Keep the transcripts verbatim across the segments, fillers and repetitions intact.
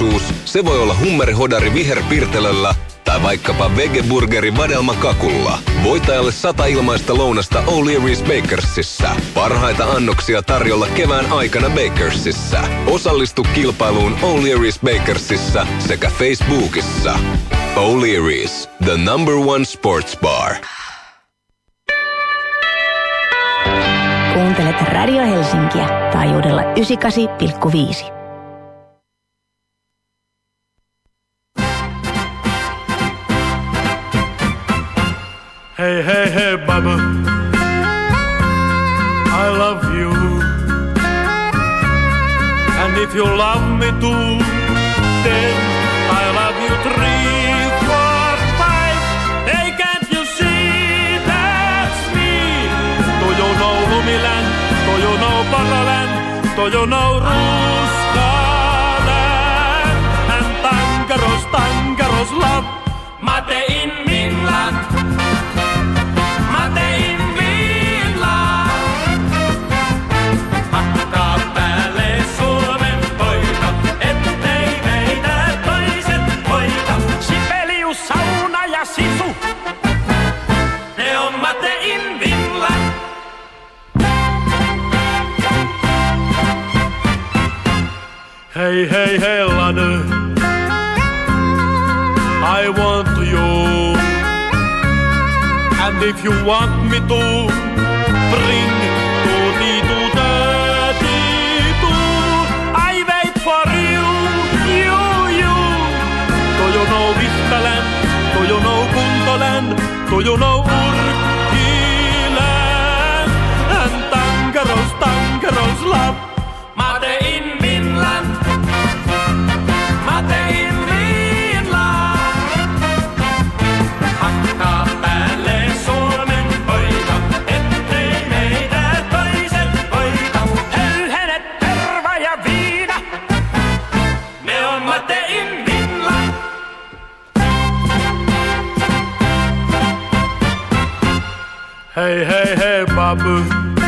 mahdollisuus, se voi olla hummerhodari viherpirtelöllä tai vaikkapa vegeburgeri vadelmakakulla. Voittajalle sata ilmaista lounasta O'Leary's Bakersissa. Parhaita annoksia tarjolla kevään aikana Bakersissa. Osallistu kilpailuun O'Leary's Bakersissa sekä Facebookissa. O'Leary's, the number one sports bar. Kuuntelet Radio Helsinkiä taajuudella yhdeksänkymmentäkahdeksan pilkku viisi. Hey, hey, hey, Baba, I love you. And if you love me too, then I love you three, four, five. Hey, can't you see that's me? Do you know Lumiland? Do you know Poroland? Do you know Ruskaland? And Tankeros, Tankeros love, Mate in Finland. Hey, hey, hey, ladder, I want you. And if you want me to bring tutti to thirty-two, I wait for you, you, you. Do you know Vistaland? Do you know Kuntoland? Do you know Urkiland? And Tankeros, Tankeros love, Mate in Finland. Hey, hey, hey, Babu,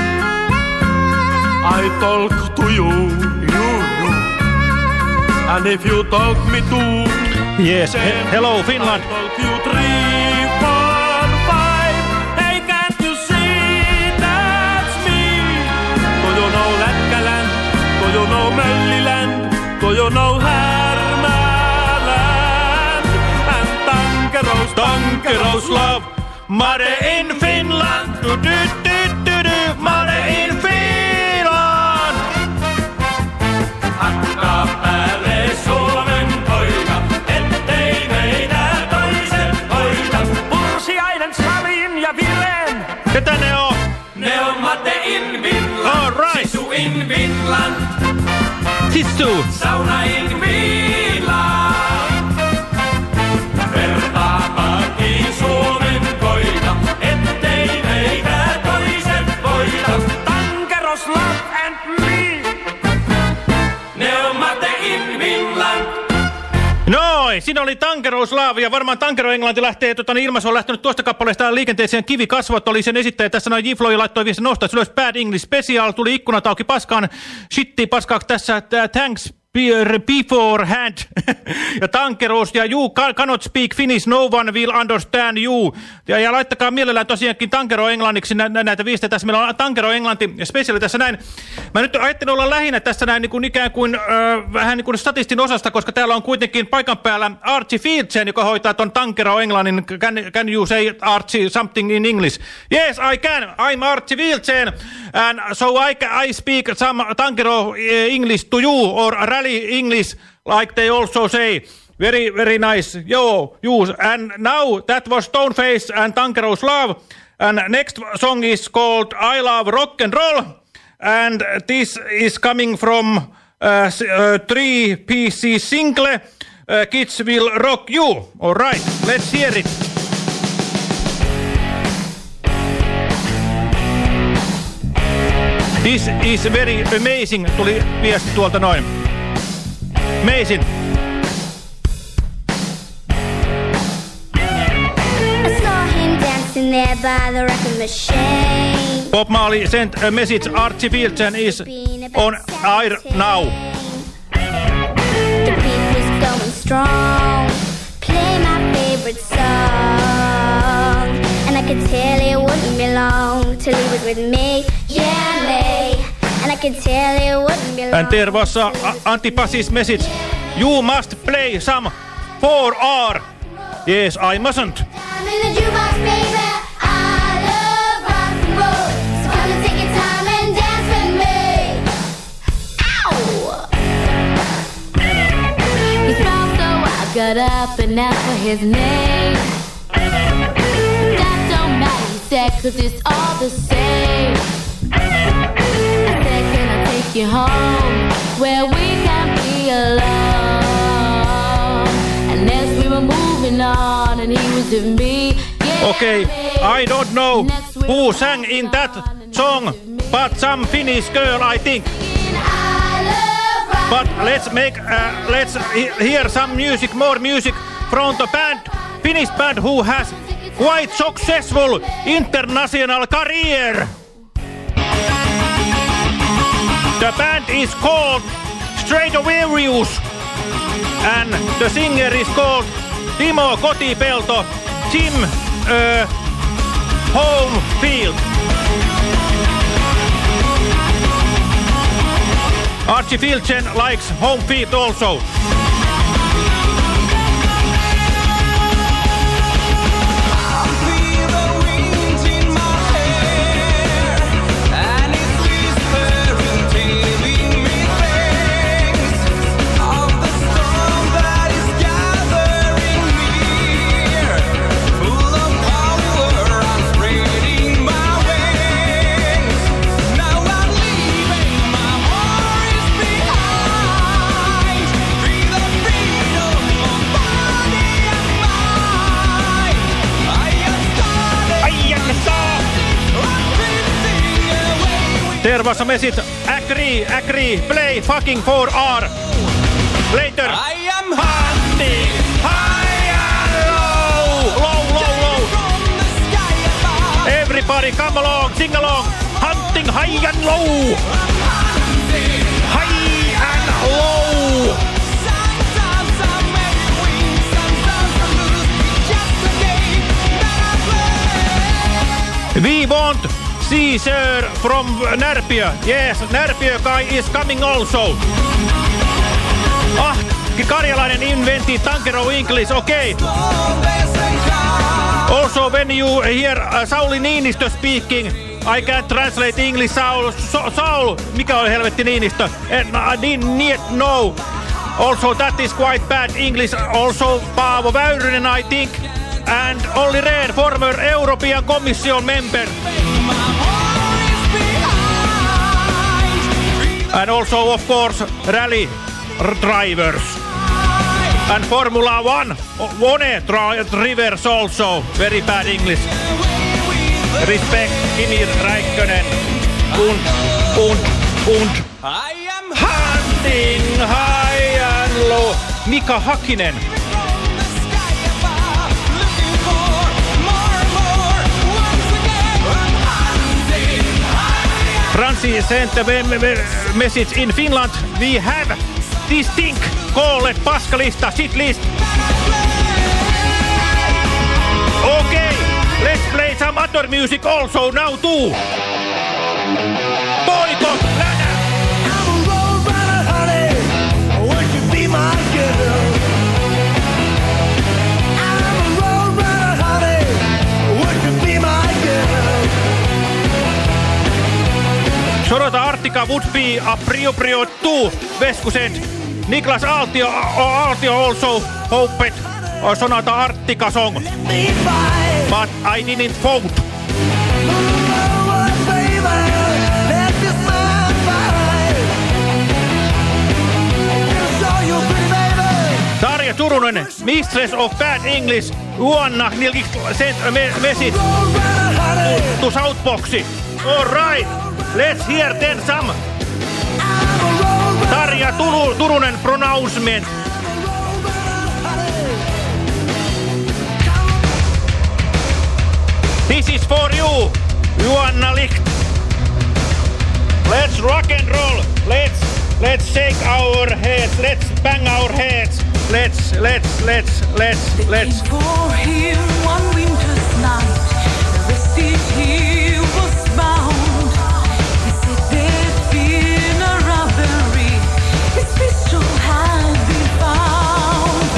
I talk to you, you, you. And if you talk me too, yes, he hello Finland. I talk you three, four, five. Hey, can't you see that's me? Do you know Lätkäland? Do you know Mölliland? Do you know Härmäland? And Tankeros, Tankeros love, Mare in Finland. Du, du, du, du, du. Mare in Finland. Hakkaa päälle Suomen poika, ettei meitä toiset hoita. Pursiainen, Savin ja Viren. Ketä ne on? Ne on Mate in Finland. All right. Sisu in Finland. Sisu. Sauna in Finland. Vertaapakin Suomen poika, ettei meitä toiset voita. Tankeros love and me. Ne on Mate in Finland. Noin, siinä oli Tankeros Love ja varmaan Tankero Englanti lähtee, tota, niin ilmaisu on lähtenyt tuosta kappaleesta liikenteeseen. Kivi kasvot oli sen esittäjä. Tässä noin J. Floyd laittoi viesti nostaa ylös Bad English Special. Tuli ikkunat auki paskaan. Shitti paskaaksi tässä. Thanks beforehand. Ja Tankeros ja you cannot speak Finnish. No one will understand you. Ja, ja laittakaa mielellään tosiaankin Tankero englanniksi nä näitä viestejä. Tässä meillä on Tankero Englanti special tässä näin. Mä nyt ajattelin olla lähinnä tässä näin niin kuin ikään kuin äh, vähän niin kuin statistin osasta, koska täällä on kuitenkin paikan päällä Archie Fieldsen, joka hoitaa ton Tankero Englannin. Can, can you say Archie something in English? Yes, I can. I'm Archie Fieldsen. And so I, I speak some Tankero English to you or rally English like they also say. Very, very nice. Yo, you. And now that was Stoneface and Tankero's Love. And next song is called I Love Rock and Roll. And this is coming from uh, uh, three P C single, uh, Kids Will Rock You. All right, let's hear it. This is very amazing, tuli viesti tuolta noin. Amazing. There by the record machine. Bob Marley sent a message. Archie Fieldsen is on air now. The beat was strong. Play my favorite song. And I could tell it wouldn't be long till he was with me, yeah me. And I could tell it wouldn't be long. And there was a Antipas's message. You must play some four R. Yes, I mustn't. I'm in the jukebox, baby. I love rock and roll. So come and take your time and dance with me. Ow! He smiled, so I got up and asked for his name. That don't matter, he said, cause it's all the same. I said, can I take you home where we can be alone? And as we were moving on and he was with me, yeah, Okay, I don't know who sang in that song, but some Finnish girl, I think. But let's make, uh, let's he hear some music, more music from the band, Finnish band who has quite successful international career. The band is called Stratovarius, and the singer is called Timo Kotipelto, Jim uh, Homefield. Archie Filchen likes Homefield also. There was a message, agree, agree, play fucking four R. Later, I am hunting high and low, low, low, low. Everybody come along, sing along, hunting high and low. High and low. We want Caesar from Närpiö. Yes, Närpiö guy is coming also. Ah, karjalainen invented Tankero English, okay. Also, when you hear uh, Sauli Niinistö speaking, I can't translate English. Saul, so, Saul, mikä on helvetti Niinistö? I didn't know. Also, that is quite bad English. Also, Paavo Väyrynen, I think. And Olli Rehn, former European Commission member. And also, of course, rally drivers. And Formula One, One drivers also. Very bad English. Respect, Kimi Räikkönen. Und, und, und. I am hunting high and low. Mika Hakkinen. Francis sent a message in Finland. We have this thing called paskalista, shit list. Okay, let's play some other music also now too. Boikot, länä! I'm a road runner, honey. Would you be my girl? I'm a road runner, honey. Would you be my girl? Sorota Artika would be appropriate to Veskusen. Niklas Aaltio, Aaltio also hoped Sonata Artika song. But I didn't vote. Tarja Turunen, Mistress of Bad English, Juanna sent a message to Southboxi. Alright, let's hear then some Tarja Turu, Turunen pronouncement. This is for you, Juanna Licht. Let's rock and roll. Let's let's shake our heads. Let's bang our heads. let's, let's, let's, let's, let's. For him one winter's night, the rest he was bound. He said there'd been a robbery, his pistol had been found.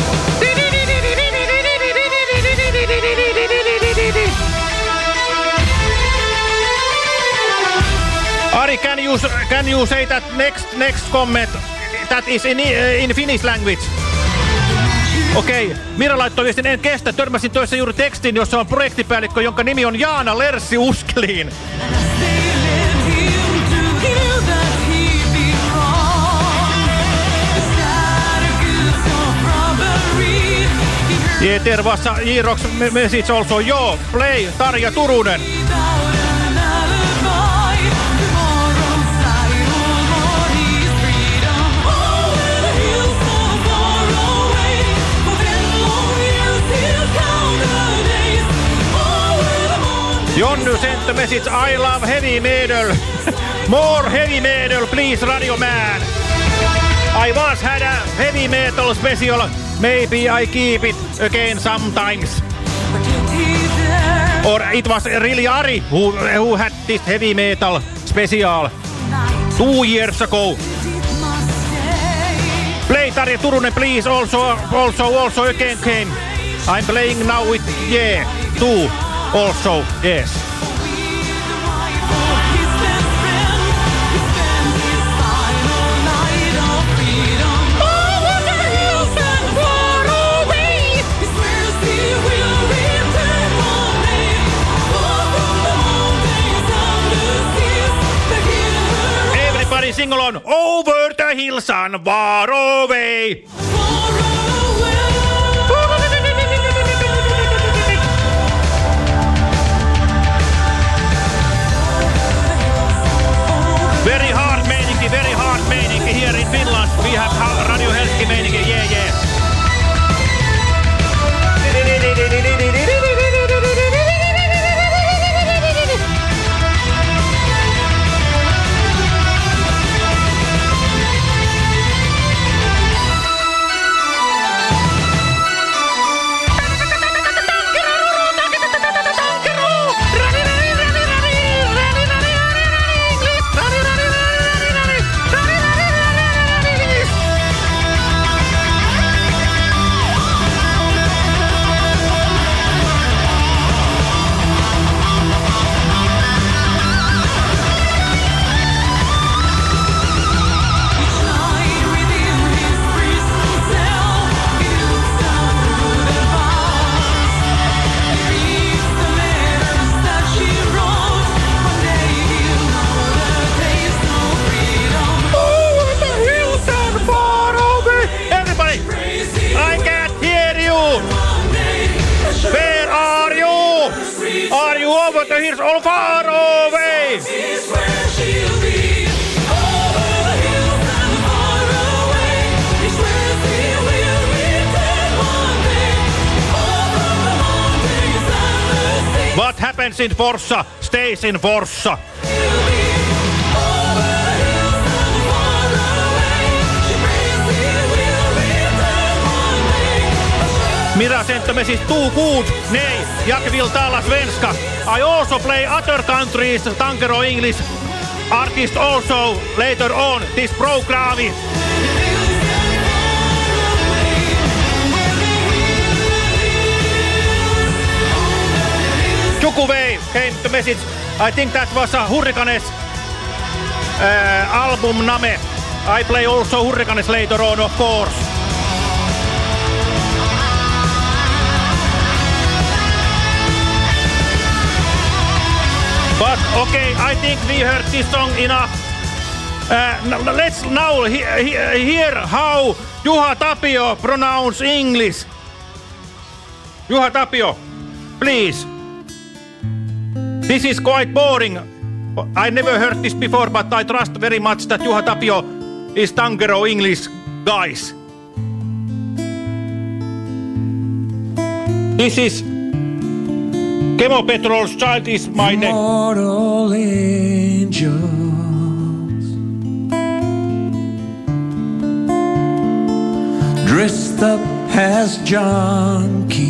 Ari, can you, can you say that next, next comment? That is in, in Finnish language. Okei, okay. Mira laittoi viestin, en kestä. Törmäsin töissä juuri tekstin, jossa on projektipäällikkö, jonka nimi on Jaana Lerssi Uskliin. Jeter vassa Jirox message also. Joo, play Tarja Turunen. Jonny sent the message, I love heavy metal. More heavy metal, please, Radio Man. I once had a heavy metal special. Maybe I keep it again sometimes. Or it was really Ari who, who had this heavy metal special two years ago. Play Tarja Turunen, please, also, also, also again came. I'm playing now with, yeah, two. Also, yes. Everybody sing along. Over the hills and far away. Very hard meininki, very hard meininki here in Finland. We have Radio Helsinki meininki, yeah, yeah. Here's all far away. What happens in Forssa stays in Forssa. Mira sent the message too good. Nej, jag vill tala svenska. I also play other countries Tankero English artist also later on this program. Jukuvei came the message. I think that was a Hurricanes uh, album name. I play also Hurricanes later on, of course. But okay, I think we heard this song enough. Uh, let's now he he hear how Juha Tapio pronounce English. Juha Tapio, please. This is quite boring. I never heard this before, but I trust very much that Juha Tapio is Tankero English guys. This is Kemo Petrol's Child is my name. Mortal angels, dressed up as junkies.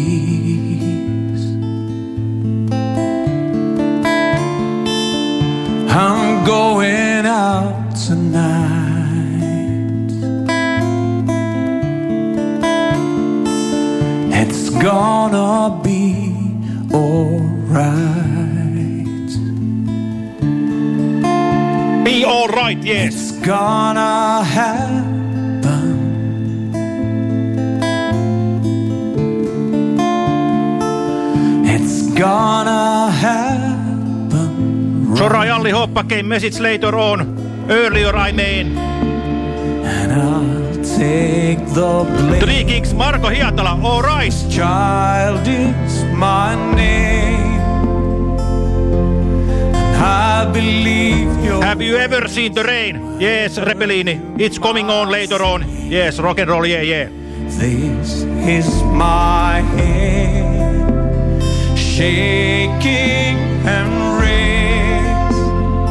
I'm going out tonight. It's gonna be alright. Be alright, yes. It's gonna happen. It's gonna happen. Sorai Alli Hoppa came message later on. Earlier I mean. And I'll take the blame. Three Kings, Marko Hiatala, alright. Child is my name. I believe you. Have you ever seen the rain? Yes, Repelini. It's coming on later on. Yes, rock and roll, yeah, yeah. This is my head shaking and raised,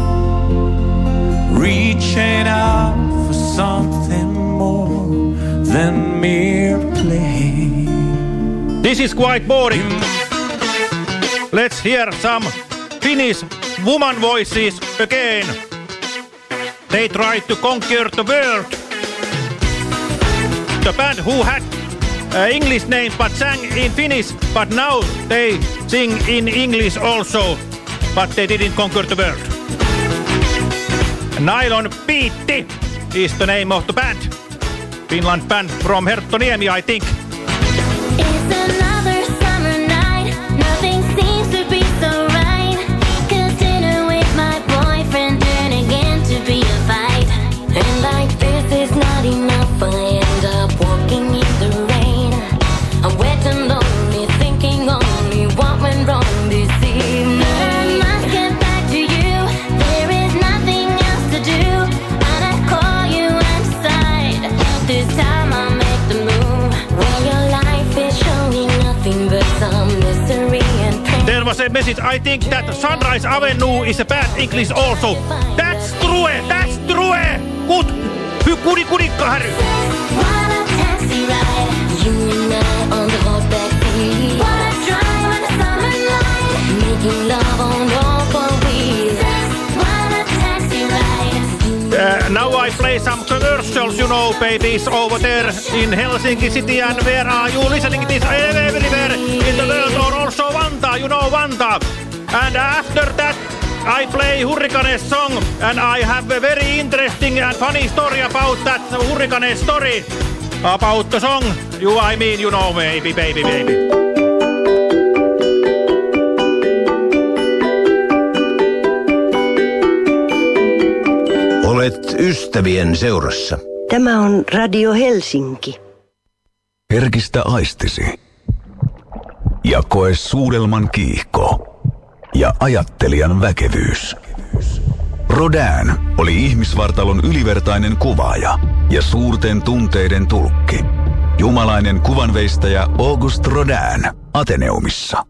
reaching out for something more than mere play. This is quite boring. Let's hear some Finnish woman voices again. They tried to conquer the world. The band who had uh, English names but sang in Finnish, but now they sing in English also, but they didn't conquer the world. Nylon Piitti is the name of the band. Finland band from Herttoniemi, I think. It's another summer night. Nothing seems to be so right. 'Cause dinner with my boyfriend turned again to be a fight. And like this is not enough, I end up walking in the rain. I'm wet and lonely, thinking only what went wrong this evening. I must get back to you. There is nothing else to do. And I call you outside. This time I'll make the move. When your life is showing nothing but some misery and pain. There was a message. I think that Sunrise Avenue is a bad English also. That's true. That's true. Good. Kudi kudikka Harry. What a taxi ride. You and I on the hot backseat. What a drive on the summer night. Making love on all four wheels. What a taxi ride. Uh, now I play some commercials, you know, babies, over there in Helsinki City. And where are you listening to this? Everywhere in the world, or also Vantaa, you know, Vantaa. And after that, I play Hurricane song, and I have a very interesting and funny story about that Hurricane story. About the song, you I mean, you know, baby, baby, baby. Olet ystävien seurassa. Tämä on Radio Helsinki. Herkistä aistisi. Ja koe suudelman kiihko. Ja ajattelijan väkevyys. Rodin oli ihmisvartalon ylivertainen kuvaaja ja suurten tunteiden tulkki. Jumalainen kuvanveistäjä Auguste Rodin Ateneumissa.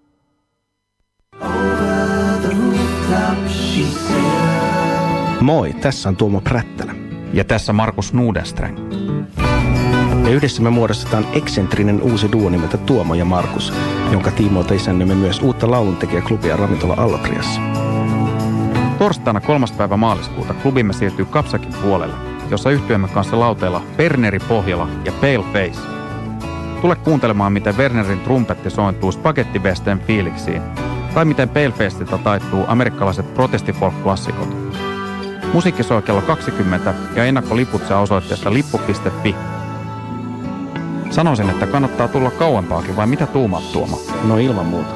Moi, tässä on Tuomo Prättälä. Ja tässä Markus Nudenstreng. Ja yhdessä me muodostetaan eksentrinen uusi duo nimeltä Tuomo ja Markus, jonka tiimoilta isännämme myös uutta lauluntekijäklubia ravintola Allotriassa. Torstaina kolmas päivä maaliskuuta klubimme siirtyy Kapsakin puolelle, jossa yhtyeemme kanssa lauteilla Berneri Pohjola ja Pale Face. Tule kuuntelemaan, miten Wernerin trumpetti sointuu spagettivesten fiiliksiin, tai miten Pale Faceilta taittuu amerikkalaiset protestifolk-klassikot. Musiikki soi kello kaksikymmentä ja ennakkoliput saa osoitteesta lippu piste fi. Sanoisin, että kannattaa tulla kauempaakin, vai mitä tuumaat, Tuomo? No ilman muuta.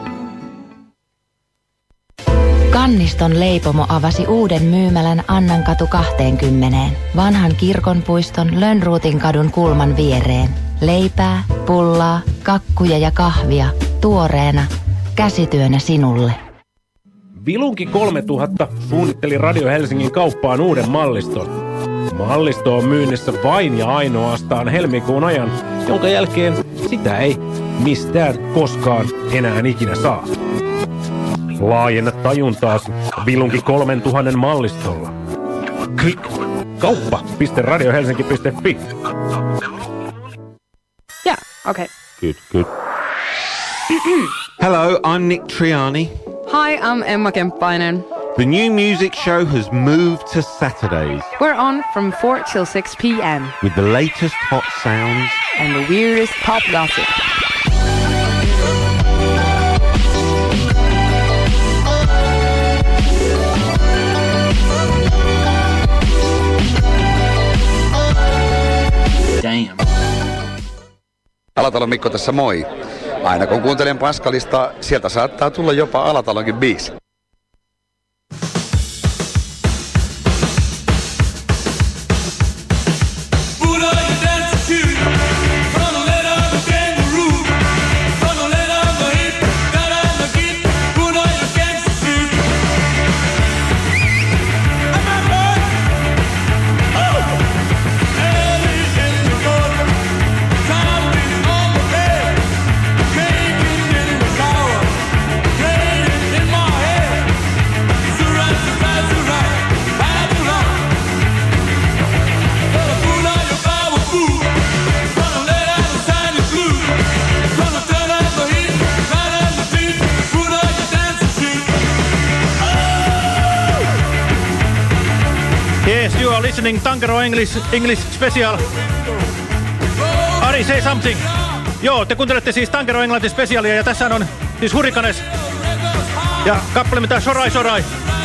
Kanniston leipomo avasi uuden myymälän Annankatu kaksikymmentä, vanhan kirkonpuiston Lönnruutin kadun kulman viereen. Leipää, pullaa, kakkuja ja kahvia, tuoreena, käsityönä sinulle. Vilunki kolmetuhatta suunnitteli Radio Helsingin kauppaan uuden malliston. Mallisto on myynnissä vain ja ainoastaan helmikuun ajan, jonka jälkeen sitä ei mistään koskaan enää ikinä saa. Laajenna tajuntaasi Vilunki kolmetuhatta mallistolla. Klik kauppa piste radio helsinki piste fi. Yeah, okay. Good, good. Hello, I'm Nick Triani. Hi, I'm Emma Kemppainen. The new music show has moved to Saturdays. We're on from four till six p.m. with the latest hot sounds and the weirdest pop gossip. Damn. Alatalon Mikko tässä moi. Aina kun kuuntelen Paskalista, sieltä saattaa tulla jopa Alatalonkin biisi. Listening Tankero English, English Special. Ari, say something. Joo, te kuuntelette siis Tankero Englanti Specialia ja tässä on siis Hurricanes ja kappale mitä Sorai Sorai.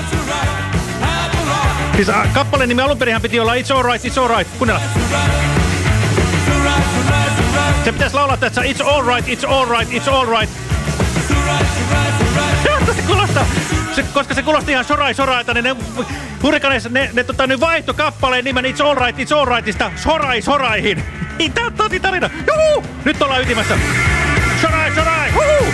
Siis äh, kappaleen nimi alunperinhän piti olla It's Alright, It's Alright. Kuunnella. Se pitäisi laulaa tässä It's Alright, It's Alright, It's Alright. Se kuulostaa, se, koska se kuulosti ihan Sorai Soraita, niin ne Hurricanes, ne, ne tota, nyt vaihto kappaleen nimen It's Alright, It's Alrightista Sorai Soraihin. Niin tää on tosi tarina. Juhu! Nyt ollaan ytimässä. Sorai Sorai! Juhu!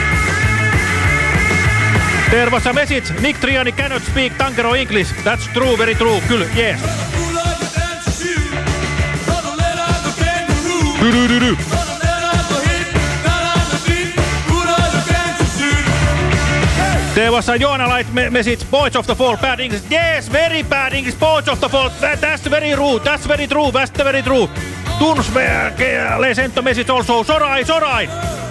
There was a message. Nick Triani cannot speak Tankero English. That's true, very true. Kyllä, yes. Du, du, du, du. There was a Joanna Light me message, Boys of the Fall, bad English. Yes, very bad English, Boys of the Fall. That, that's very rude, that's very true, that's very true. Tuns le sent a message also, Sorai, Sorai.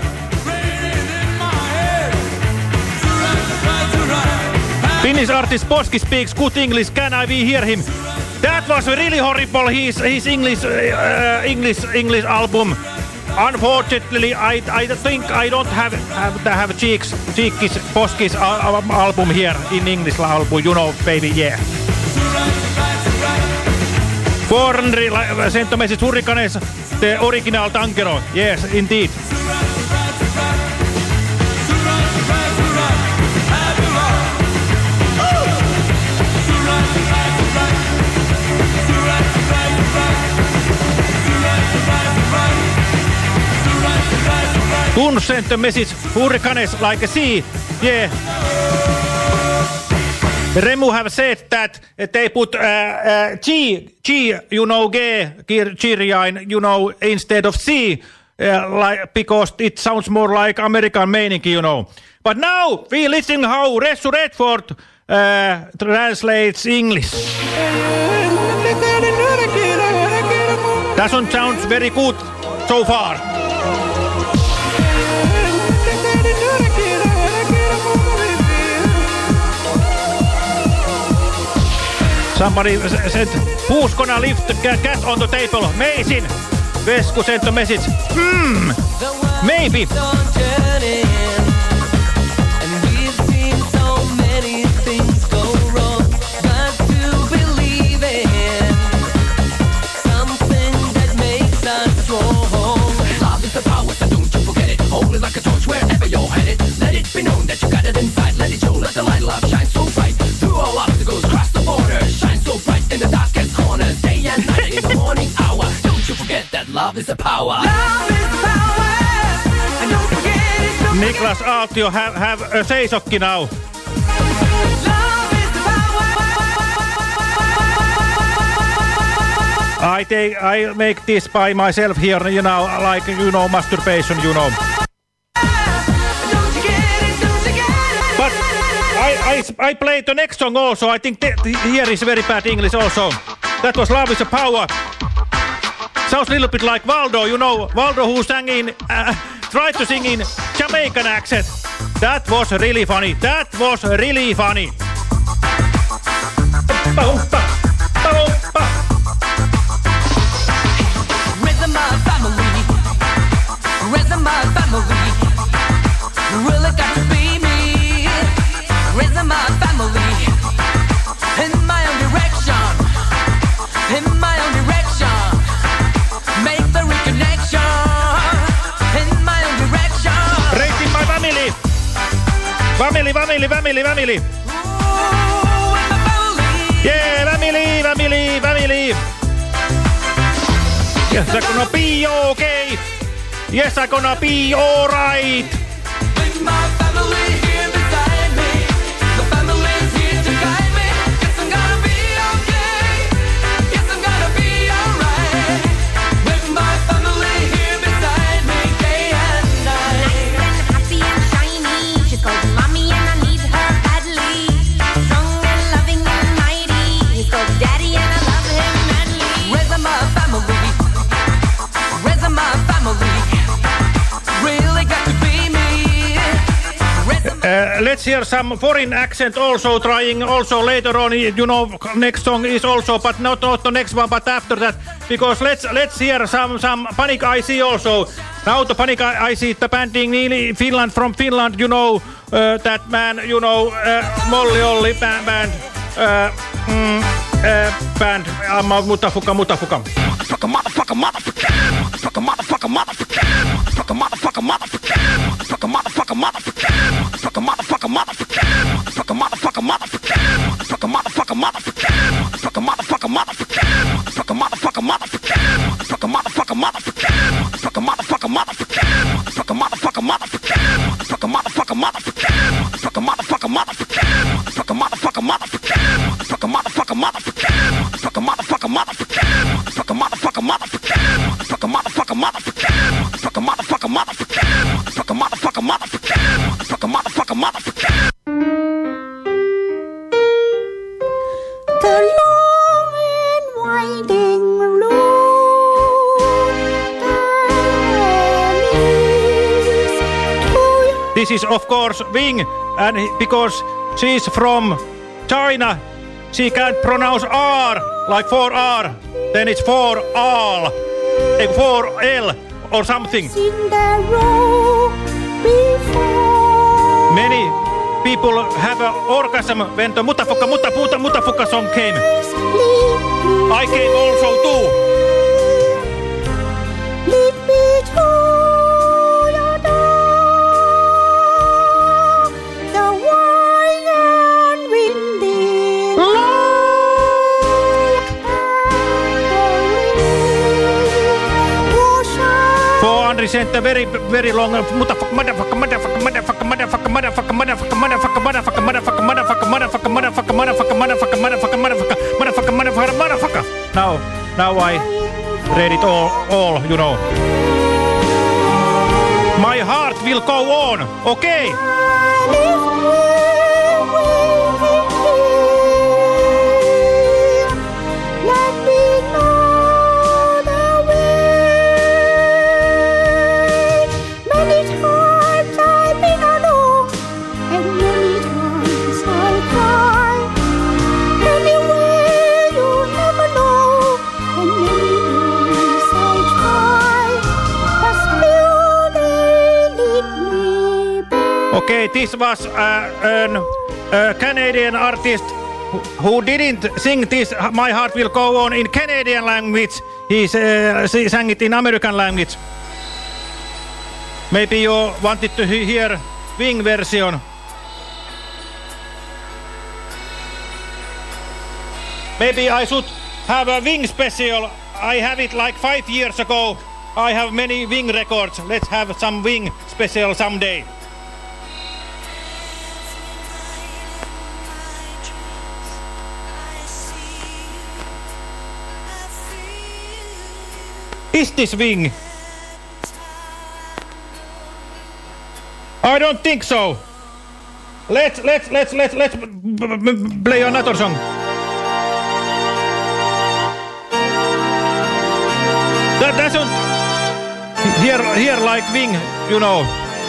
Finnish artist Boski speaks good English, can I we hear him? That was really horrible, his, his English, uh, English, English album. Unfortunately, I I think I don't have have, have Cheeks Cheekis Boskis uh, album here in English album. You know, baby, yeah. Fornri sent a message Hurricanes, the original Tankero. Yes, indeed. Kun sent a message, Hurricanes like a sea, yeah. Remu have said that they put uh, uh, G, G, you know, G, Kirjain, you know, instead of C, uh, like, because it sounds more like American meaning, you know. But now we listen how Ressu Redford uh, translates English. Doesn't sound very good so far. Somebody said, who's gonna lift the cat on the table? Amazing! Vesku sent a message. Hmm, maybe. Like a torch wherever you're headed. Let it be known that you got it inside. Let it show, let the light of love shine so bright. Through all obstacles, cross the border. Shine so bright in the darkest corners. Day and night in the morning hour. Don't you forget that love is the power. Love is the power. And don't forget it. Don't Niklas Aaltio, have, have a seisokki now. I take, I make this by myself here, you know, like, you know, masturbation, you know. But I, I, I played the next song also. I think here is very bad English also. That was Love is a Power. sounds a little bit like Waldo, you know, Waldo who sang in, uh, tried to sing in Jamaican accent. That was really funny. That was really funny. Raising my family, raising my family, really got to be me. Raising my family, in my own direction, in my own direction. Make the reconnection, in my own direction. Raising my family, family, family, family, family. Yeah, family, family, family. Yes, I'm gonna be okay. Yes, I'm gonna be alright. With my family here beside me, the family's here to guide me. Yes, I'm gonna be okay. Yes, I'm gonna be alright. With my family here beside me, day and night. Nice and happy and shiny. She calls mommy and I need her badly. Strong and loving and mighty. He calls daddy and I love him madly. Raising my family, raising my family. Really got to be me. Uh, let's hear some foreign accent also trying also later on. You know, next song is also, but not, not the next one, but after that. Because let's let's hear some some Panic I C also. Now the Panic I C, the banding in Finland from Finland. You know uh, that man. You know uh, Molly Olli band band uh, mm, uh, band. Uh, mutafuka mutafuka. Motherfucker, motherfucker, motherfucker, motherfucker, motherfucker, motherfucker, motherfucker, motherfucker, motherfucker, motherfucker. Fuck a motherfucker, motherfucker, fuck a motherfucker, motherfucker, fuck a motherfucker, motherfucker, fuck a motherfucker, motherfucker, fuck a motherfucker, motherfucker, fuck a motherfucker, motherfucker, fuck a motherfucker, motherfucker, fuck a motherfucker, motherfucker, fuck a motherfucker, motherfucker, fuck a motherfucker, motherfucker, fuck a motherfucker, motherfucker, fuck a motherfucker, motherfucker, fuck a motherfucker, motherfucker, fuck a motherfucker, motherfucker, fuck a motherfucker, motherfucker, fuck a motherfucker, motherfucker, fuck a motherfucker, motherfucker. Fuck a motherfucker, motherfucker. The long and winding road that This is of course Wing, and because she's from China, she can't pronounce R like four R. Then it's four all, four L or something. Many people have an orgasm when the mutafuka mutafuka mutafuka song came. I came also too. lead me to your door. The wide and windy four hundred cent, very, very long. Motherfucker, motherfucker, motherfucker, motherfucker, motherfucker, motherfucker, motherfucker, motherfucker, motherfucker, motherfucker, motherfucker, motherfucker, motherfucker, motherfucker, motherfucker, motherfucker, motherfucker, motherfucker, motherfucker, motherfucker. Now, now I read it all, all, you know. My heart will go on. Okay. Let me know the way. Many times I've been alone, and many times I cry. Anyway, you never know, and many ways I try. But still they lead me back. Okay, this was uh, an uh, Canadian artist who, who didn't sing this My Heart Will Go On in Canadian language. He uh, sang it in American language. Maybe you wanted to he hear Wing version. Maybe I should have a Wing special. I have it like five years ago. I have many Wing records. Let's have some Wing special someday. Is this Wing? I don't think so. Let's let's let's let's let's play another song. That doesn't hear, hear like wing, you know.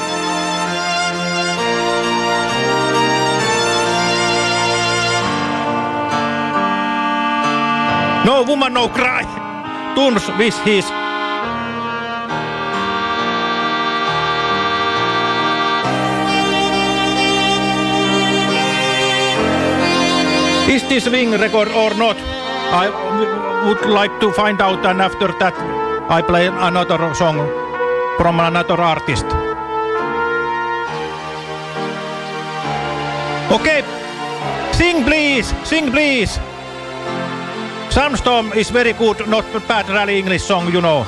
No woman, no cry. Tunes with his. Is this wing record or not? I would like to find out, and after that I play another song from another artist. Okay, sing please, sing please. Sunstorm is very good, not bad rally English song, you know.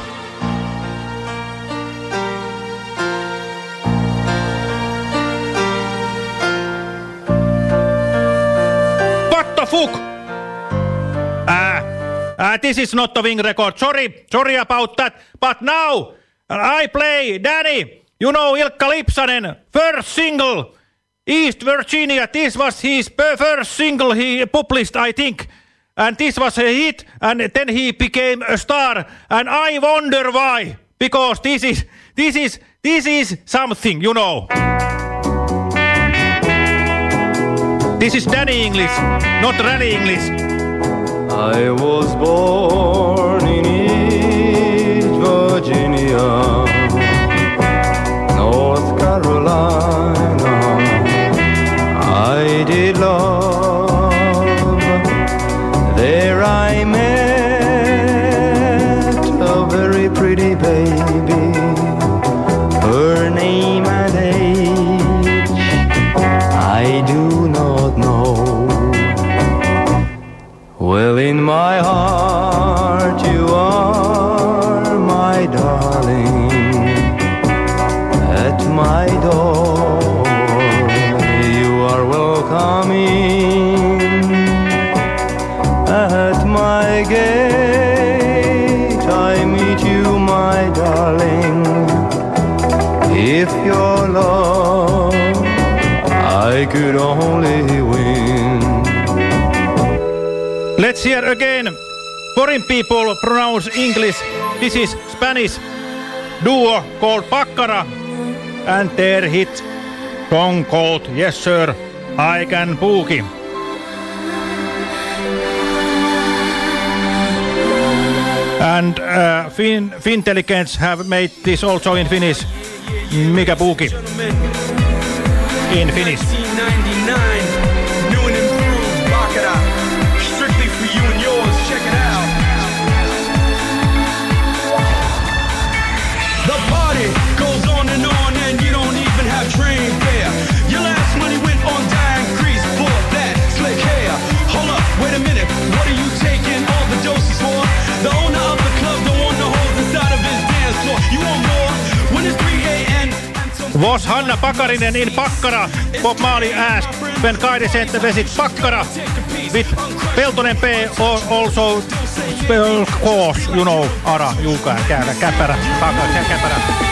What the fuck? Ah, uh, this is not the wing record. Sorry, sorry about that. But now I play Danny. You know Ilkka Lipsanen, first single, East Virginia. This was his first single he published, I think. And this was a hit, and then he became a star. And I wonder why. Because this is, this is, this is something, you know. This is Danny English, not Rally English. I was born in East Virginia, North Carolina. I did love. There I met a very pretty baby, her name and age I do not know. Well, in my heart you are my darling, at my door you are welcome in. At my gate I meet you, my darling. If your love I could only win. Let's hear again. Foreign people pronounce English. This is Spanish duo called Pakkara and their hit song called Yes Sir, I Can Boogie. And uh, fin Fintelligence have made this also in Finnish. Mikä Boogie? In Finnish. New and improved Pakkara. Strictly for you and yours. Check it out. The party goes on and on, and you don't even have train fare. Your last money went on dying crease for that slick hair. Hold up, wait a minute. What are you taking all the doses for? The owner of the club don't want no holes inside of his dance floor. You want more? When it's three A M Was Hanna Pakarinen in Pakkara? Bob Marley asked when Kairi sent the visit Pakkara with Peltonen P also spell course, you know, Ara, Juka, Käärä, Käpärä, Pakkara, Käpärä.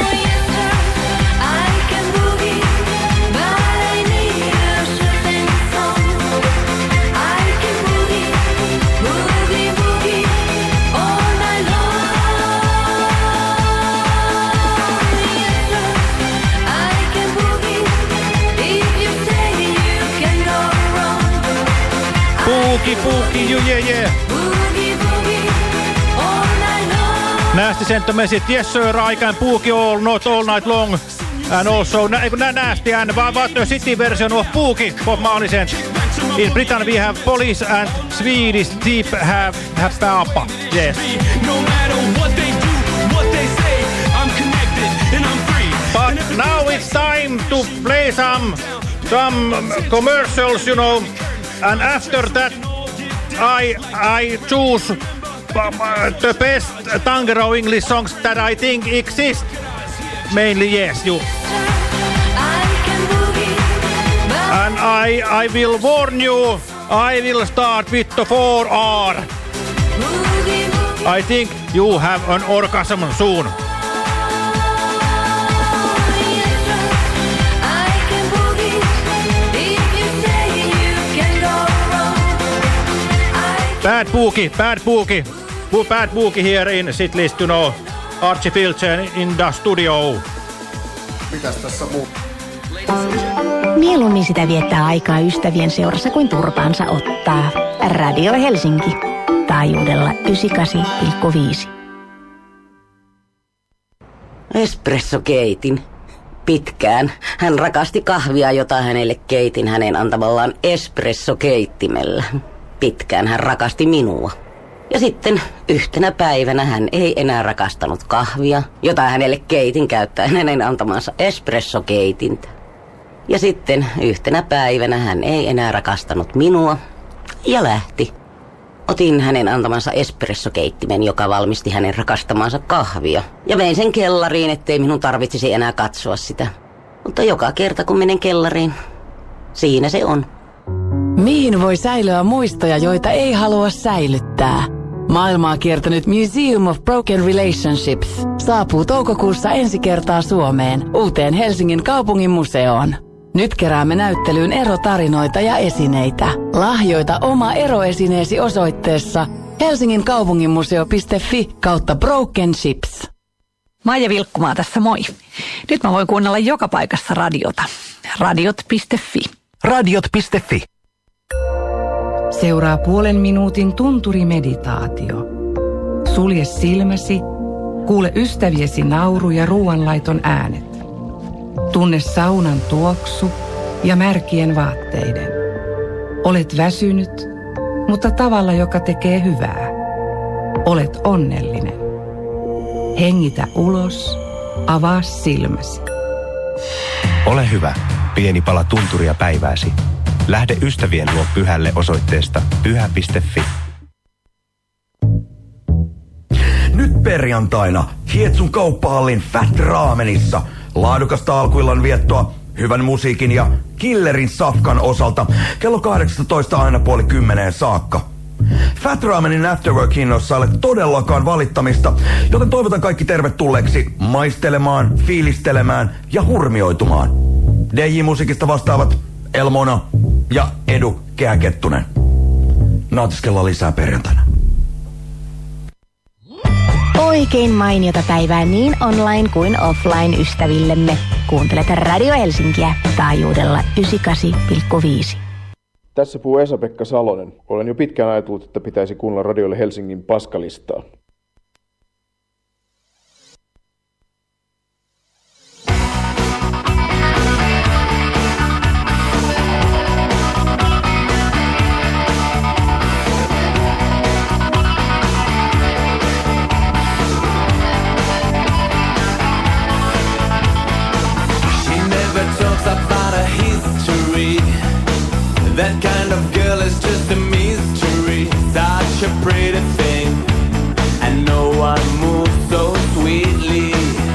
Boogie, boogie, you, yeah, yeah. Boogie, boogie, all night long. Nasty sent the message, yes sir, I can boogie all, not all night long. And also, nasty and what the city version of boogie, Bob Marley sent. In Britain we have police and Swedish deep have, have papa, yes. No matter what they do, what they say, I'm connected and I'm free. But now it's time to play some, some commercials, you know. And after that, I I choose uh, the best Tangero English songs that I think exist. Mainly, yes, you. And I I will warn you, I will start with the four R. I think you have an orgasm soon. Bad boogie, bad boogie. Bad Boogie here in sit list, you know. Archie Filchen in the studio. Mitäs tässä muu? Mieluummin sitä viettää aikaa ystävien seurassa kuin turpaansa ottaa. Radio Helsinki. Taajuudella yhdeksänkymmentäkahdeksan pilkku viisi. Espresso keitin. Pitkään. Hän rakasti kahvia, jota hänelle keitin hänen antamallaan espressokeittimellä. Pitkään hän rakasti minua. Ja sitten yhtenä päivänä hän ei enää rakastanut kahvia, jota hänelle keitin käyttäen hänen antamansa espressokeitintä. Ja sitten yhtenä päivänä hän ei enää rakastanut minua ja lähti. Otin hänen antamansa espressokeittimen, joka valmisti hänen rakastamansa kahvia. Ja vein sen kellariin, ettei minun tarvitsisi enää katsoa sitä. Mutta joka kerta kun menen kellariin, siinä se on. Mihin voi säilyä muistoja, joita ei halua säilyttää? Maailmaa kiertänyt Museum of Broken Relationships saapuu toukokuussa ensi kertaa Suomeen, uuteen Helsingin kaupungin museoon. Nyt keräämme näyttelyyn erotarinoita ja esineitä. Lahjoita oma eroesineesi osoitteessa helsingin kaupunginmuseo piste fi kautta broken ships. Maija Vilkkumaa tässä, moi. Nyt mä voin kuunnella joka paikassa radiota. Radiot piste fi. Radiot piste fi. Seuraa puolen minuutin tunturimeditaatio. Sulje silmäsi, kuule ystäviesi nauru ja ruoanlaiton äänet. Tunne saunan tuoksu ja märkien vaatteiden. Olet väsynyt, mutta tavalla, joka tekee hyvää. Olet onnellinen. Hengitä ulos, avaa silmäsi. Ole hyvä, pieni pala tunturia päivääsi. Lähde ystävien luo pyhälle osoitteesta pyhä piste fi. Nyt perjantaina Hietsun kauppahallin Fat Ramenissa laadukasta alkuillan viettoa hyvän musiikin ja killerin safkan osalta kello kahdeksantoista aina puoli kymmeneen saakka. Fat Ramenin Afterwork-hinnoissa ei ole todellakaan valittamista, joten toivotan kaikki tervetulleeksi maistelemaan, fiilistelemään ja hurmioitumaan. D J-musiikista vastaavat Elmona ja Edu Kehäkettunen. Nautiskellaan lisää perjantaina. Oikein mainiota päivää niin online kuin offline ystävillemme. Kuuntelet Radio Helsinkiä taajuudella yhdeksänkymmentäkahdeksan pilkku viisi. Tässä puhuu Esa-Pekka Salonen. Olen jo pitkään ajatellut, että pitäisi kuunnella radiolle Helsingin paskalistaa. That kind of girl is just a mystery, such a pretty thing, and no one moves so sweetly.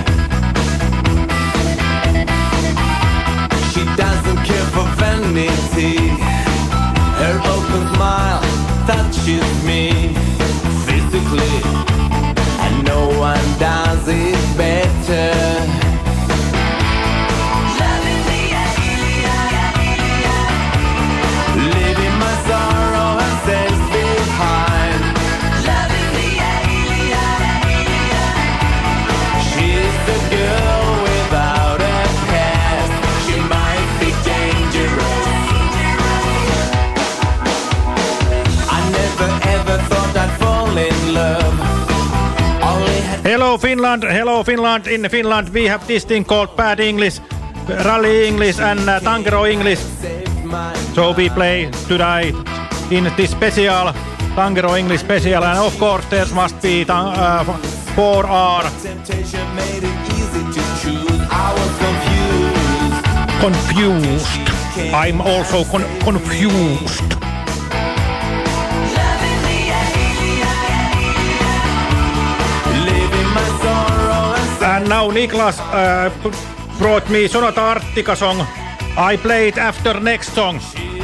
She doesn't care for vanity, her open smile touches me physically, and no one does it better. Hello Finland, hello Finland. In Finland we have this thing called bad English, rally English and uh, Tankero English. So we play today in this special Tankero English special, and of course there must be uh, four R. Confused. I'm also con confused. And now Niklas uh, brought me Sonata Arctica song. I play it after next song.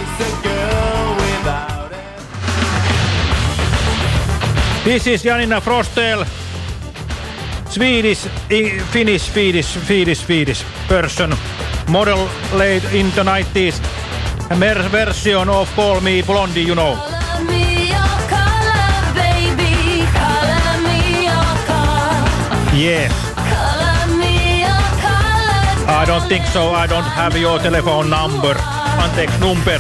This is Janina Frostel, Swedish, Finnish, Swedish, Swedish, Swedish person, model late in the nineties, a version of Call Me Blondie, you know. Color me your color, baby, color. Yes. I don't think so. I don't have your telephone number. Anteeksi, number.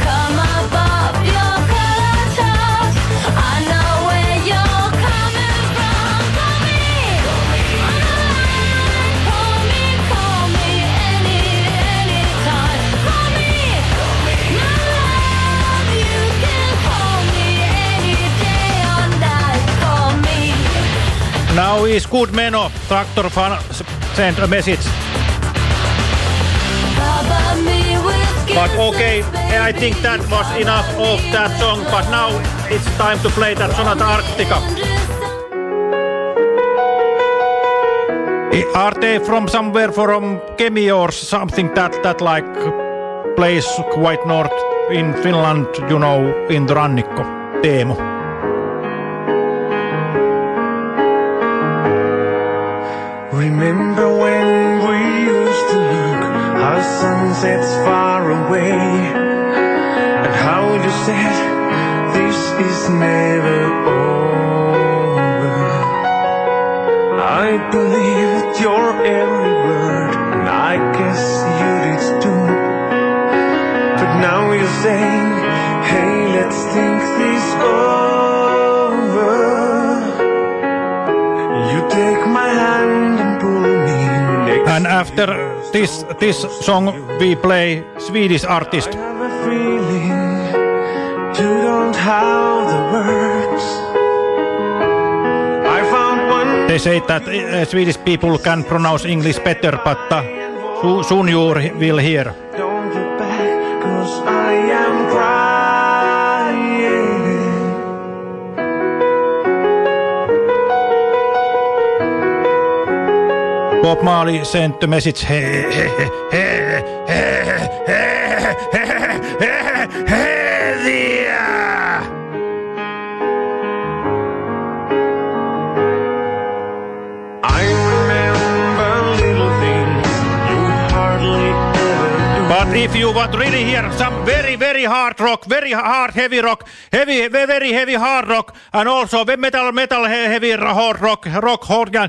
Now is good meno. Tractor fan sent a message. But okay, I think that was enough of that song, but now it's time to play that Sonata Arctica. Are they from somewhere from Kemi or something that, that like plays quite north in Finland, you know, in the Rannikko, Teemu? Remember when we used to look our sunsets far away, and how you said this is never over. I believed your every word, and I guess you did too. But now you're saying, hey, let's think this over. You take my hand and pull me next. And after this this song we play Swedish artist. I have a feeling you don't have the words. I found one. They say that uh, Swedish people can pronounce English better, but uh, so, soon you will hear. Don't look back, 'cause I am crying. Bob Marley sent the message. Hey, hey, hey, hey, hey, hey, hey, hey, there. I remember little things you hardly ever do. But if you want really hear some very, very hard rock, very hard heavy rock, heavy, very heavy hard rock, and also metal, metal heavy hard rock, rock organ.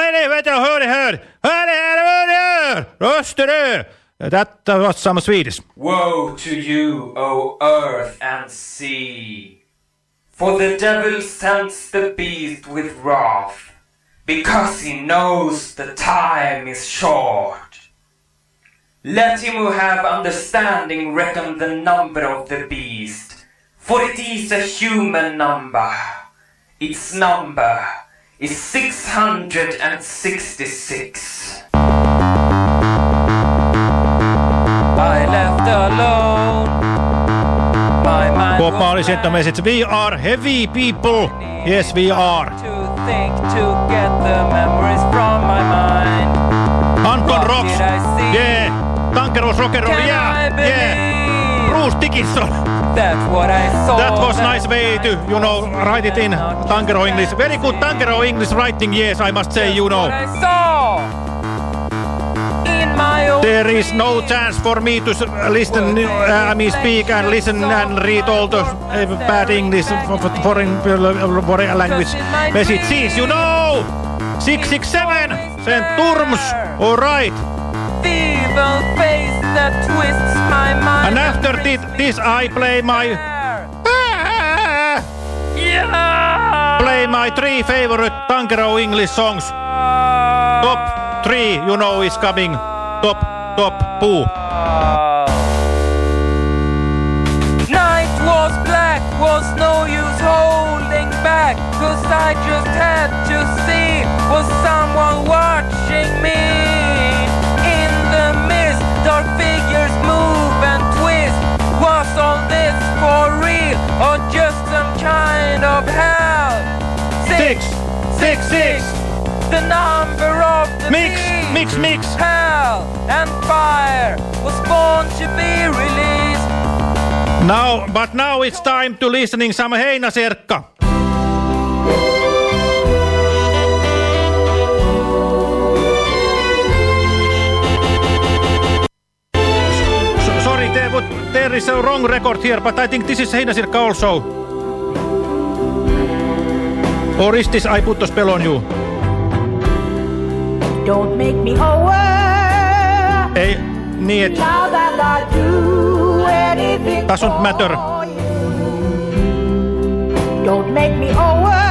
That was some Swedish. Woe to you, O earth and sea, for the devil sends the beast with wrath, because he knows the time is short. Let him who have understanding reckon the number of the beast, for it is a human number. Its number is six hundred sixty-six. I left alone. My mind Bob Marley sent a message. We are heavy people. Yes, we are. To think to get the memories from my mind. Anton Rocks. Yeah. Tankeros Rock'n'Roll. Yeah. Yeah. Bruce Dickinson. That's what I saw. That was nice way to, you know, write it in Tankero English. Very good Tankero English writing, yes, I must say, you know. I saw. In my own There is no chance for me to listen, uh, I mean, speak and listen and read all the uh, bad English foreign foreign language messages, you know. six six seven, Saint Turms, all right. evil face that twists my mind. And after this, this I play my yeah. play my three favorite Tankero English songs. Top three, you know, is coming. Top, top, poo. Night was black, was no use holding back, 'cause I just had to see, was someone watching me? In the mist, dark figures move and twist. Was all this for real, or just some kind of hell? Six, six, six. The number of the Mix, beast. mix, mix. Hell and fire was born to be released. Now, but now it's time to listening some Heinäserkka. So, sorry, there, would, there is a wrong record here, but I think this is Heinäserkka also. Or is this I put the spell on you? Don't make me over. Ei, niin et... Now that I do anything doesn't matter. Don't make me over.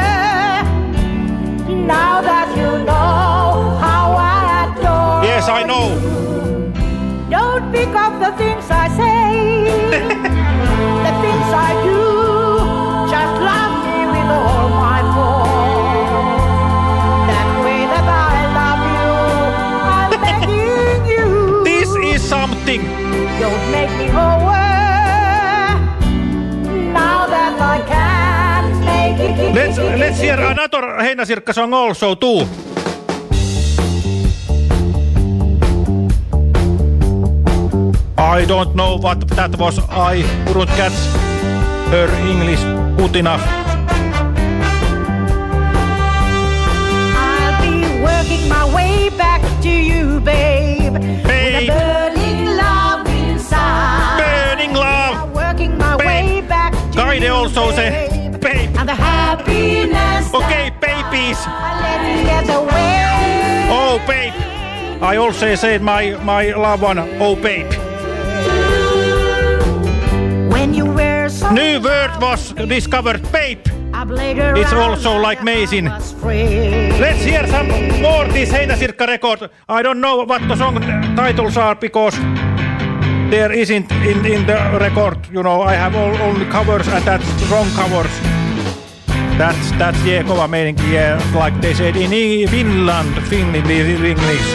Now that you know how I adore. Yes, I know. Don't pick up the things I say, the things I do. Just love me with all my force. That way that I love you, I'm begging you. This is something. Don't make me over. Now that I can't make it. Let's, let's hear another Heinäsirkka song also too. I don't know what that was. I couldn't catch her English good enough. I'll be working my way back to you, babe. Babe. With a burning love inside. Burning love. I'm working my babe. way back to Kaide you, also babe. say, babe. And the happiness. Okay, babies. Let me get away. Oh, babe. I also said my, my loved one, oh, babe. When you wear so New word was discovered, babe. It's also like amazing. Let's hear some more this Heinäsirkka record. I don't know what the song titles are because there isn't in, in the record. You know, I have all, only covers and that's wrong covers. That's, that's yeah, kova meininki, yeah, like they said in Finland, Finland, English.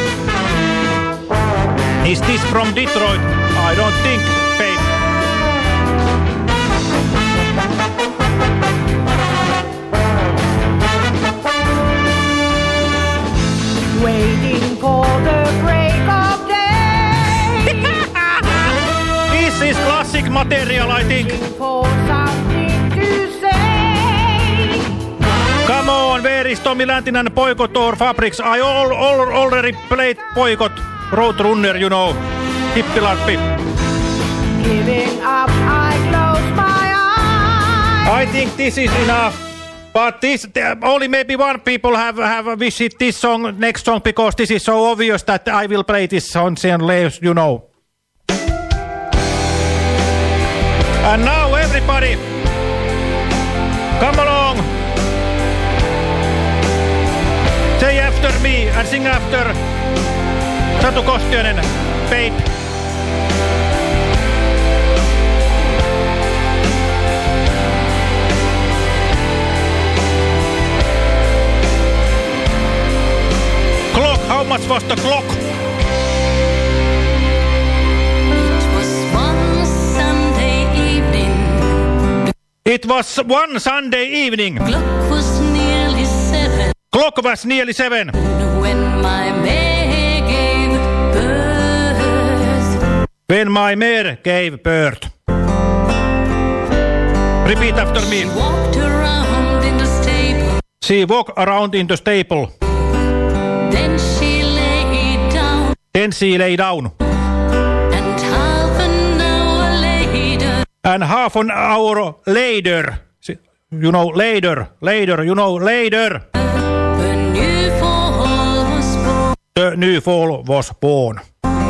Is this from Detroit? I don't think, babe. Waiting for the break of day. This is classic material, I think. For something to say. Come on, where is Tommi Läntinen, Boycott or Fabrics? I all, all, already played Boycott, Roadrunner, you know. Hippilappi. Giving up, I close my eyes. I think this is enough. But this only maybe one people have have visited this song, next song, because this is so obvious that I will play this song and later, you know. And now everybody, come along. Say after me and sing after Satu Kostionen, babe. Clock, how much was the clock? It was one Sunday evening. Clock was nearly seven. Clock was nearly seven. When my mare gave birth. When my mare gave birth. Repeat after me. She walked around in the stable. She walked around in the stable. Then she lay down. Then she lay down. And half an hour later. And half an hour later. You know, later, later, you know, later. The new fall was born. The new fall was born.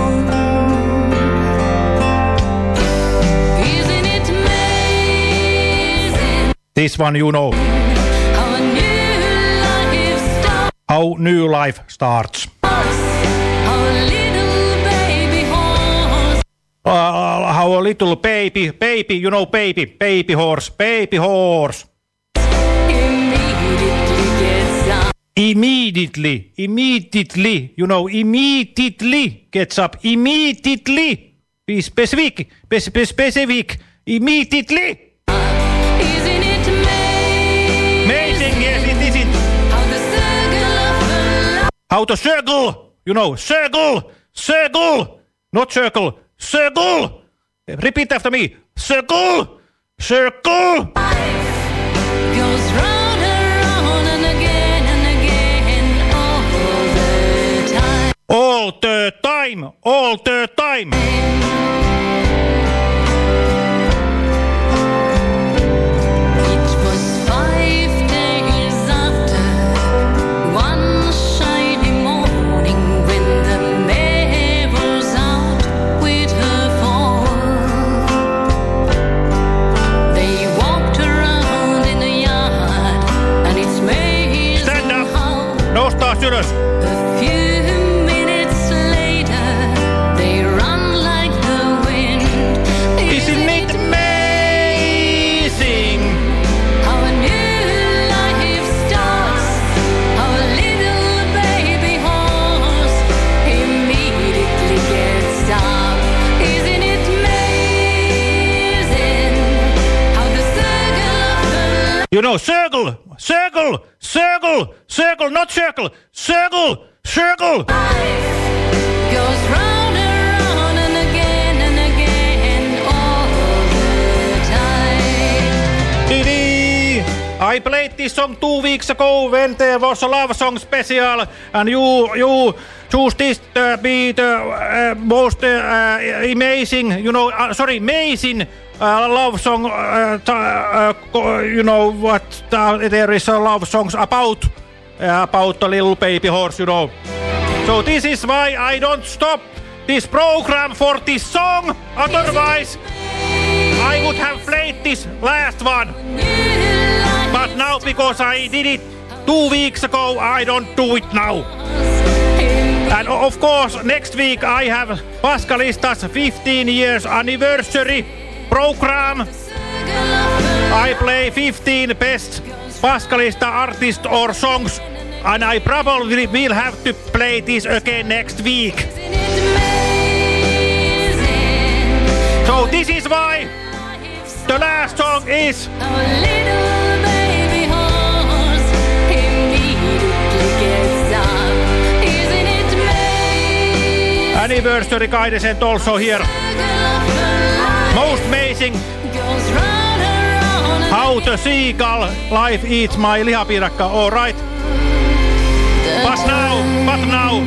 Isn't it amazing? This one you know. How a new life starts. How new life starts. How a little baby horse. Uh, how a little baby, baby, you know, baby, baby horse, baby horse. Immediately gets up. Immediately, immediately, you know, immediately gets up, immediately. Be specific, be specific, immediately. Isn't it amazing? Amazing, yes, it isn't. How the circle of love. How to circle, you know, circle, circle, not circle, circle. Repeat after me, circle, circle. Goes round and round and again and again all the time. All the time, all the time. It was five days after one shiny morning. You know, circle, circle, circle, circle, not circle, circle, circle. Goes round and round and again and again all the time. Didi! I played this song two weeks ago when there was a love song special, and you you choose this to be the uh, most uh, amazing, you know, uh, sorry, amazing uh, love song. Uh, uh, you know what? Uh, there is a love songs about uh, about the little baby horse, you know. So this is why I don't stop this program for this song. Otherwise, I would have played this last one. But now, because I did it two weeks ago, I don't do it now. And of course, next week I have Paskalista's fifteen years anniversary program. I play fifteen best Paskalista artists or songs, and I probably will have to play this again next week. So this is why the last song is Anniversary guidance and also here. Most amazing. How the seagull life eats my lihapiirakka. All right. But now, but now.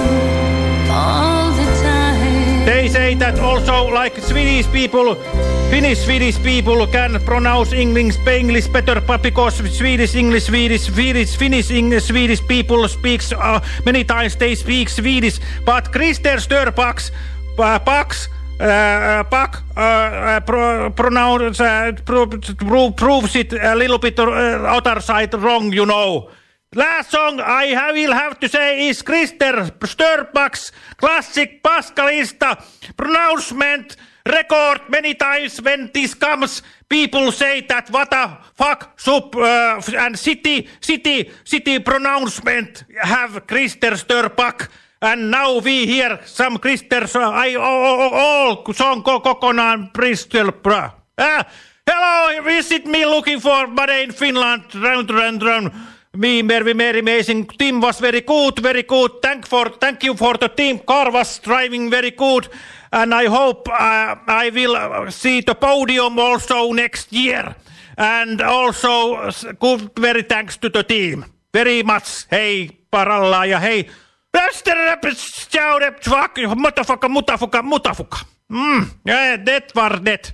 They say that also like Swedish people, Finnish Swedish people can pronounce English, English better, but because Swedish English, Swedish, Swedish, Finnish English, Swedish people speaks uh, many times they speak Swedish, but Christer Störbacks, uh, Pax, uh, Pack, uh, uh, pro, pronounce, uh, pro, pro, proves it a little bit uh, other side wrong, you know. Last song I have, will have to say is Christer Störbacks classic Paskalista pronouncement record many times. When this comes, people say that what a fuck sub uh, and city city city pronouncement have Christer Störbacks. And now we hear some Christer uh, I all, all song kokonaan Bristol bra. Uh, hello, visit me looking for Made in Finland round round round. Me very very amazing. Team was very good, very good. Thank for thank you for the team. Car was driving very good, and I hope uh, I will see the podium also next year. And also good very thanks to the team. Very much. Hei paralla ja hei. Mutafuka, mutafuka, mutafuka. Mm, yeah, that var det.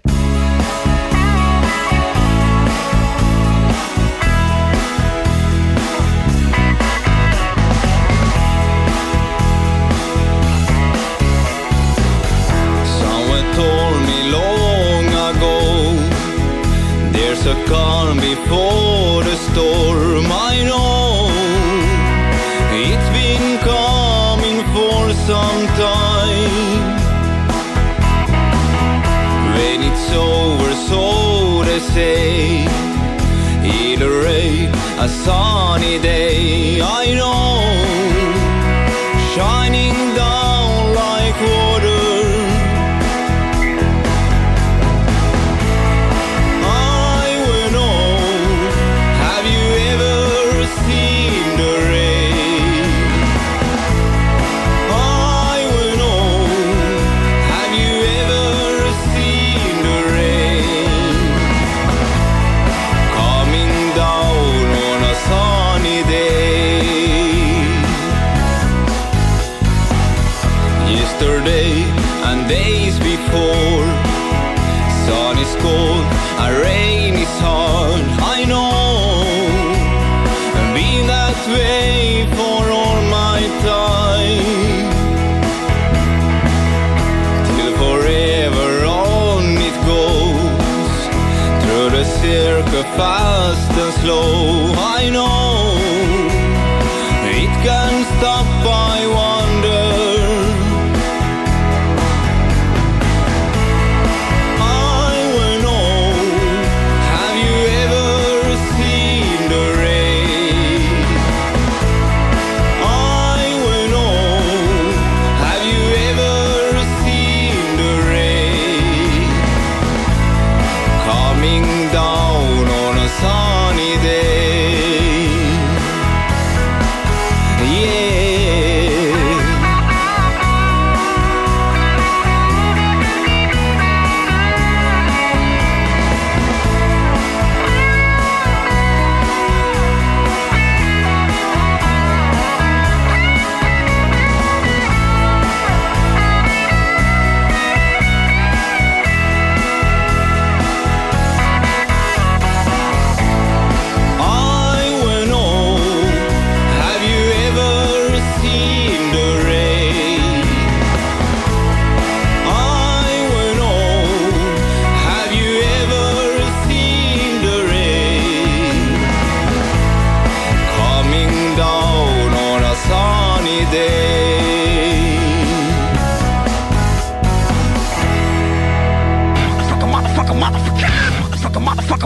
Told me long ago there's a calm before the storm. I know it's been coming for some time. When it's over, so they say, it'll rain a sunny day. I know, shining down like water. Days before, sun is cold, a rain is hard. I know, and been that way for all my time. Till forever on it goes, through the circle fast and slow. I know, it can stop, I wonder. Sunny